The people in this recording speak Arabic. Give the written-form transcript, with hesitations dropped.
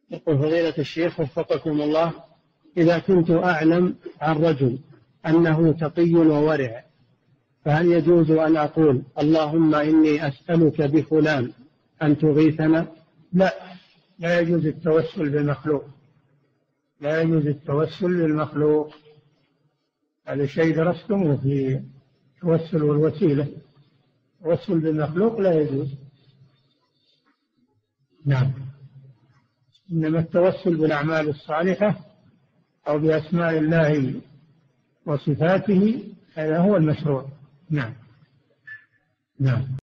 يقول فضيلة الشيخ وفقكم الله، إذا كنت أعلم عن رجل أنه تقي وورع، فهل يجوز أن أقول اللهم إني أسألك بفلان أن تغيثنا؟ لا، لا يجوز التوسل بالمخلوق، لا يجوز التوسل بالمخلوق، هذا شيء درستموه في التوسل والوسيلة. التوسل بالمخلوق لا يجوز. نعم، إنما التوسل بالأعمال الصالحة أو بأسماء الله وصفاته هذا هو المشروع. نعم. نعم.